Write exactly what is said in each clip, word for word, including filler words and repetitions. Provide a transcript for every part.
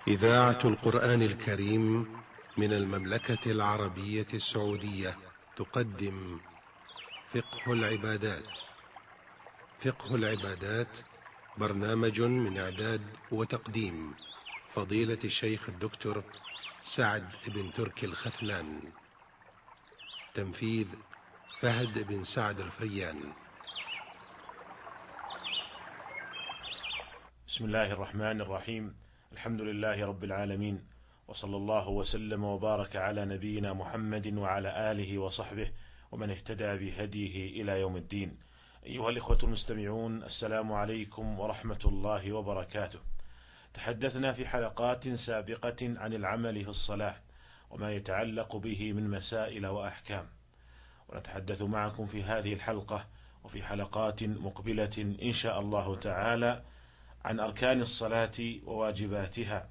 إذاعة القرآن الكريم من المملكة العربية السعودية تقدم فقه العبادات. فقه العبادات برنامج من إعداد وتقديم فضيلة الشيخ الدكتور سعد بن تركي الخثلان. تنفيذ فهد بن سعد الفريان. بسم الله الرحمن الرحيم. الحمد لله رب العالمين، وصلى الله وسلم وبارك على نبينا محمد وعلى آله وصحبه ومن اهتدى بهديه إلى يوم الدين. أيها الإخوة المستمعون، السلام عليكم ورحمة الله وبركاته. تحدثنا في حلقات سابقة عن العمل في الصلاة وما يتعلق به من مسائل وأحكام، ونتحدث معكم في هذه الحلقة وفي حلقات مقبلة إن شاء الله تعالى عن أركان الصلاة وواجباتها.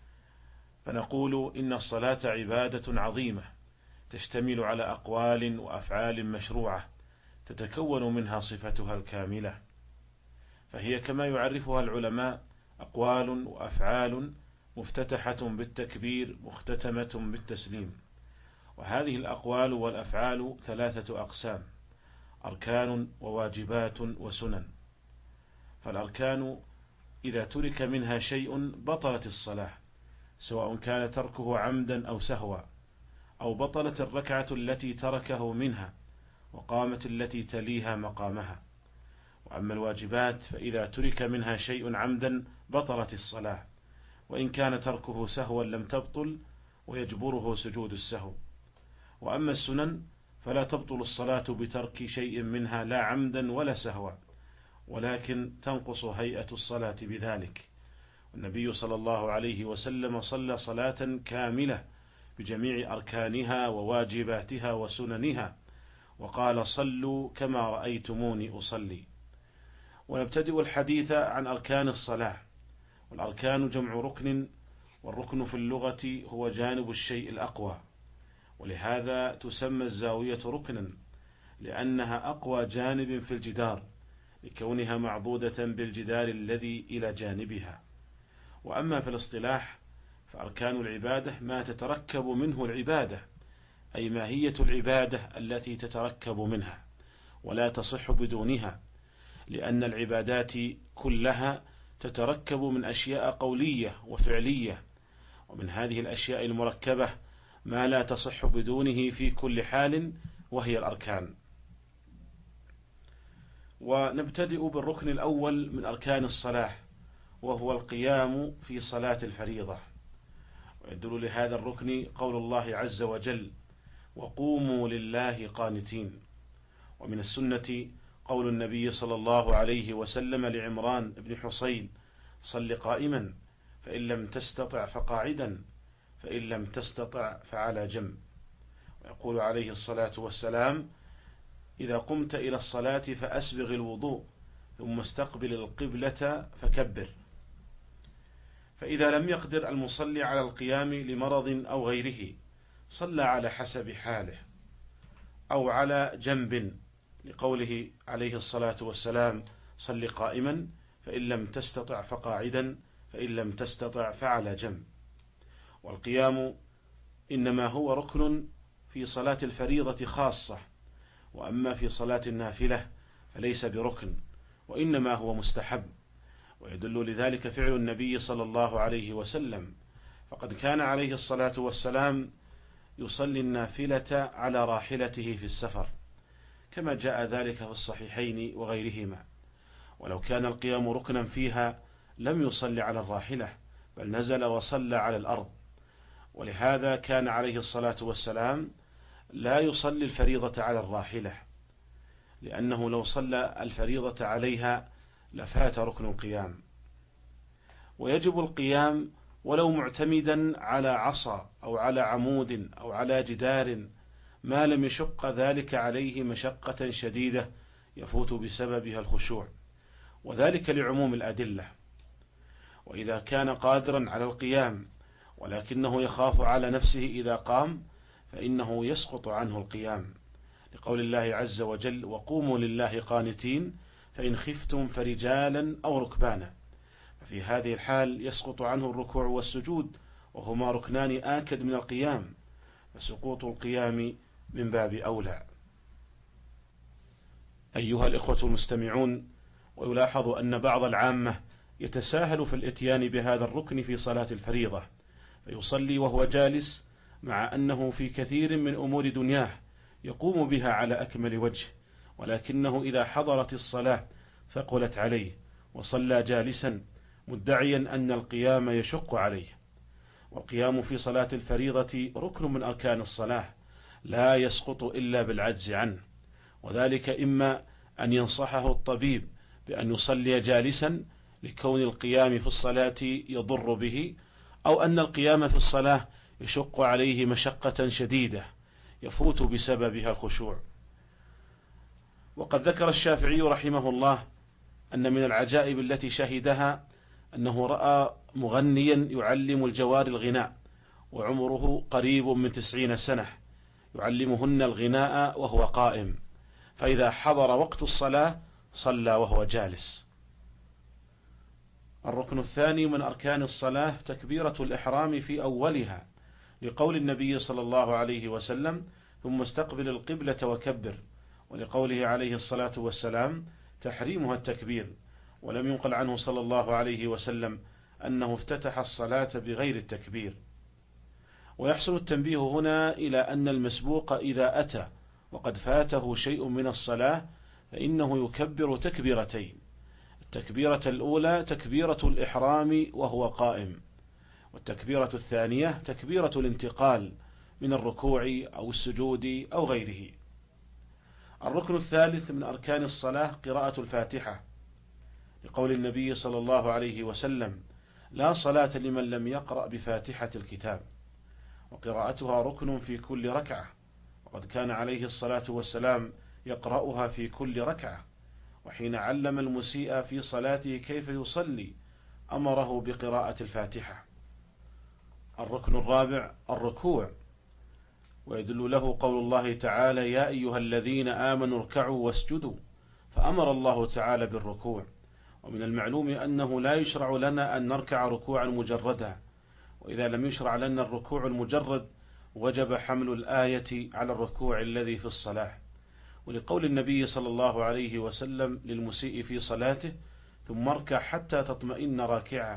فنقول إن الصلاة عبادة عظيمة تشتمل على أقوال وأفعال مشروعة تتكون منها صفتها الكاملة، فهي كما يعرفها العلماء أقوال وأفعال مفتتحة بالتكبير مختتمة بالتسليم. وهذه الأقوال والأفعال ثلاثة أقسام: أركان وواجبات وسنن. فالأركان إذا ترك منها شيء بطلت الصلاة، سواء كان تركه عمدا أو سهوا، أو بطلت الركعة التي تركه منها وقامت التي تليها مقامها. وأما الواجبات فإذا ترك منها شيء عمدا بطلت الصلاة، وإن كان تركه سهوا لم تبطل ويجبره سجود السهو. وأما السنن فلا تبطل الصلاة بترك شيء منها لا عمدا ولا سهوا، ولكن تنقص هيئة الصلاة بذلك. النبي صلى الله عليه وسلم صلى صلاة كاملة بجميع أركانها وواجباتها وسننها، وقال: صلوا كما رأيتموني أصلي. ونبتدئ الحديث عن أركان الصلاة. والأركان جمع ركن، والركن في اللغة هو جانب الشيء الأقوى، ولهذا تسمى الزاوية ركنا، لأنها أقوى جانب في الجدار لكونها معضودة بالجدار الذي إلى جانبها. وأما في الاصطلاح فأركان العبادة ما تتركب منه العبادة، أي ماهية العبادة التي تتركب منها ولا تصح بدونها، لأن العبادات كلها تتركب من أشياء قولية وفعلية، ومن هذه الأشياء المركبة ما لا تصح بدونه في كل حال، وهي الأركان. ونبتدئ بالركن الأول من أركان الصلاة، وهو القيام في صلاة الفريضة. ويدل لهذا الركن قول الله عز وجل: وقوموا لله قانتين. ومن السنة قول النبي صلى الله عليه وسلم لعمران بن حصين: صل قائما، فإن لم تستطع فقاعدا، فإن لم تستطع فعلى جنب. ويقول عليه الصلاة والسلام: إذا قمت إلى الصلاة فأسبغ الوضوء، ثم استقبل القبلة فكبر. فإذا لم يقدر المصلي على القيام لمرض أو غيره صلى على حسب حاله أو على جنب، لقوله عليه الصلاة والسلام: صل قائما، فإن لم تستطع فقاعدا، فإن لم تستطع فعلى جنب. والقيام إنما هو ركن في صلاة الفريضة خاصة، وأما في صلاة النافلة فليس بركن، وإنما هو مستحب. ويدل لذلك فعل النبي صلى الله عليه وسلم، فقد كان عليه الصلاة والسلام يصلي النافلة على راحلته في السفر، كما جاء ذلك في الصحيحين وغيرهما. ولو كان القيام ركنا فيها لم يصلي على الراحلة، بل نزل وصلى على الأرض. ولهذا كان عليه الصلاة والسلام لا يصلي الفريضة على الراحلة، لأنه لو صلى الفريضة عليها لفات ركن القيام. ويجب القيام ولو معتمدا على عصا أو على عمود أو على جدار، ما لم يشق ذلك عليه مشقة شديدة يفوت بسببها الخشوع، وذلك لعموم الأدلة. وإذا كان قادرا على القيام ولكنه يخاف على نفسه إذا قام فإنه يسقط عنه القيام، لقول الله عز وجل: وقوموا لله قانتين، فإن خفتم فرجالا أو ركبانا. ففي هذه الحال يسقط عنه الركوع والسجود، وهما ركنان آكد من القيام، فسقوط القيام من باب أولى. أيها الإخوة المستمعون، ويلاحظ أن بعض العامة يتساهل في الإتيان بهذا الركن في صلاة الفريضة، فيصلي وهو جالس، مع أنه في كثير من أمور دنياه يقوم بها على أكمل وجه، ولكنه إذا حضرت الصلاة ثقلت عليه وصلى جالسا مدعيا أن القيام يشق عليه. والقيام في صلاة الفريضة ركن من أركان الصلاة لا يسقط إلا بالعجز عنه، وذلك إما أن ينصحه الطبيب بأن يصلي جالسا لكون القيام في الصلاة يضر به، أو أن القيام في الصلاة يشق عليه مشقة شديدة يفوت بسببها الخشوع. وقد ذكر الشافعي رحمه الله أن من العجائب التي شهدها أنه رأى مغنيا يعلم الجوار الغناء، وعمره قريب من تسعين سنة، يعلمهن الغناء وهو قائم، فإذا حضر وقت الصلاة صلى وهو جالس. الركن الثاني من أركان الصلاة تكبيرة الإحرام في أولها، لقول النبي صلى الله عليه وسلم: ثم استقبل القبلة وكبر، ولقوله عليه الصلاة والسلام: تحريمها التكبير. ولم ينقل عنه صلى الله عليه وسلم أنه افتتح الصلاة بغير التكبير. ويحصل التنبيه هنا إلى أن المسبوق إذا أتى وقد فاته شيء من الصلاة فإنه يكبر تكبيرتين: التكبيرة الأولى تكبيرة الإحرام وهو قائم، والتكبيرة الثانية تكبيرة الانتقال من الركوع أو السجود أو غيره. الركن الثالث من أركان الصلاة قراءة الفاتحة، لقول النبي صلى الله عليه وسلم: لا صلاة لمن لم يقرأ بفاتحة الكتاب، وقراءتها ركن في كل ركعة، وقد كان عليه الصلاة والسلام يقرأها في كل ركعة، وحين علم المسيء في صلاته كيف يصلي أمره بقراءة الفاتحة. الركن الرابع الركوع، ويدل له قول الله تعالى: يا أيها الذين آمنوا اركعوا واسجدوا، فأمر الله تعالى بالركوع. ومن المعلوم أنه لا يشرع لنا أن نركع ركوعا مجردا، وإذا لم يشرع لنا الركوع المجرد وجب حمل الآية على الركوع الذي في الصلاة، ولقول النبي صلى الله عليه وسلم للمسيء في صلاته: ثم اركع حتى تطمئن راكعا،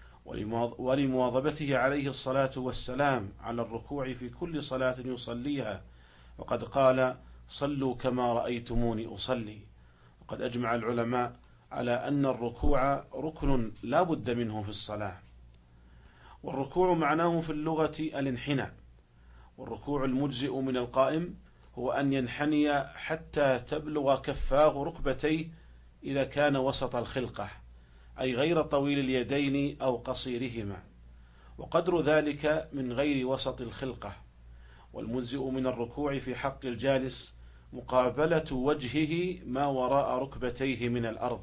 ولمواظبته عليه الصلاة والسلام على الركوع في كل صلاة يصليها، وقد قال: صلوا كما رأيتموني أصلي. وقد أجمع العلماء على أن الركوع ركن لا بد منه في الصلاة. والركوع معناه في اللغة الانحناء، والركوع المجزئ من القائم هو أن ينحني حتى تبلغ كفاه ركبتيه إذا كان وسط الخلقة، أي غير طويل اليدين أو قصيرهما، وقدر ذلك من غير وسط الخلقة. والمجزئ من الركوع في حق الجالس مقابلة وجهه ما وراء ركبتيه من الأرض.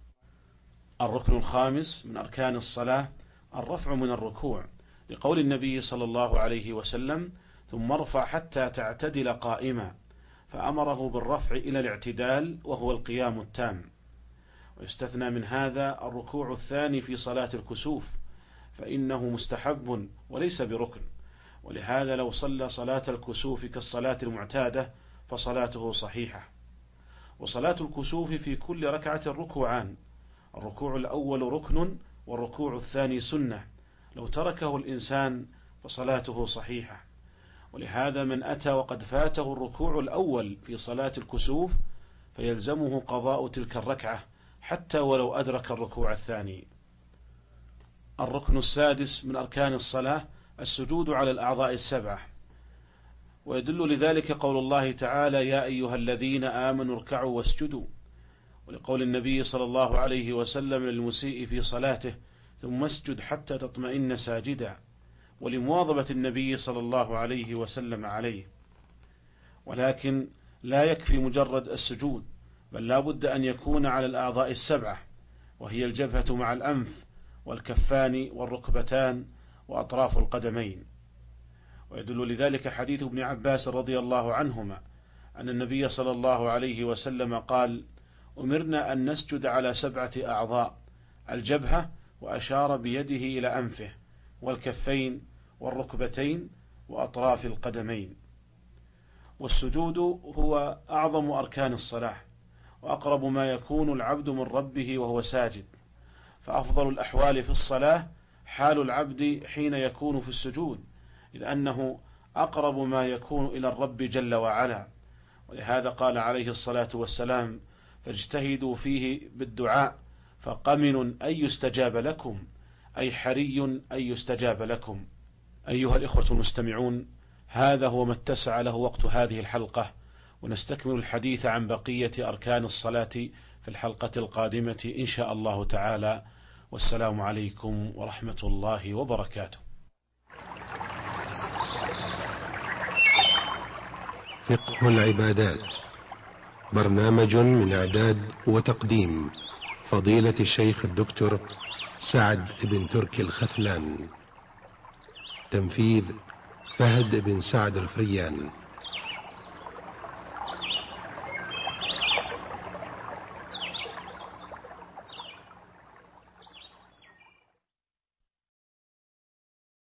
الركن الخامس من أركان الصلاة الرفع من الركوع، لقول النبي صلى الله عليه وسلم: ثم ارفع حتى تعتدل قائما، فأمره بالرفع إلى الاعتدال وهو القيام التام. ويستثنى من هذا الركوع الثاني في صلاة الكسوف، فإنه مستحب وليس بركن، ولهذا لو صلى صلاة الكسوف كالصلاة المعتادة فصلاته صحيحة. وصلاة الكسوف في كل ركعة ركوعان، الركوع الأول ركن والركوع الثاني سنة، لو تركه الإنسان فصلاته صحيحة. ولهذا من أتى وقد فاته الركوع الأول في صلاة الكسوف فيلزمه قضاء تلك الركعة حتى ولو أدرك الركوع الثاني. الركن السادس من أركان الصلاة السجود على الأعضاء السبعة، ويدل لذلك قول الله تعالى: يا أيها الذين آمنوا اركعوا واسجدوا، ولقول النبي صلى الله عليه وسلم للمسيء في صلاته: ثم اسجد حتى تطمئن ساجدا، ولمواظبة النبي صلى الله عليه وسلم عليه. ولكن لا يكفي مجرد السجود، بل لا بد أن يكون على الأعضاء السبعة، وهي الجبهة مع الأنف والكفان والركبتان وأطراف القدمين. ويدل لذلك حديث ابن عباس رضي الله عنهما أن النبي صلى الله عليه وسلم قال: أمرنا أن نسجد على سبعة أعضاء: الجبهة وأشار بيده إلى أنفه والكفين والركبتين وأطراف القدمين. والسجود هو أعظم أركان الصلاة، وأقرب ما يكون العبد من ربه وهو ساجد، فأفضل الأحوال في الصلاة حال العبد حين يكون في السجود، إذ أنه أقرب ما يكون إلى الرب جل وعلا. ولهذا قال عليه الصلاة والسلام: فاجتهدوا فيه بالدعاء فقمن أن يستجاب لكم، أي حري أن يستجاب لكم. أيها الإخوة المستمعون، هذا هو ما اتسع له وقت هذه الحلقة، ونستكمل الحديث عن بقية أركان الصلاة في الحلقة القادمة إن شاء الله تعالى. والسلام عليكم ورحمة الله وبركاته. فقه العبادات، برنامج من إعداد وتقديم فضيلة الشيخ الدكتور سعد بن تركي الخثلان، تنفيذ فهد بن سعد الفريان.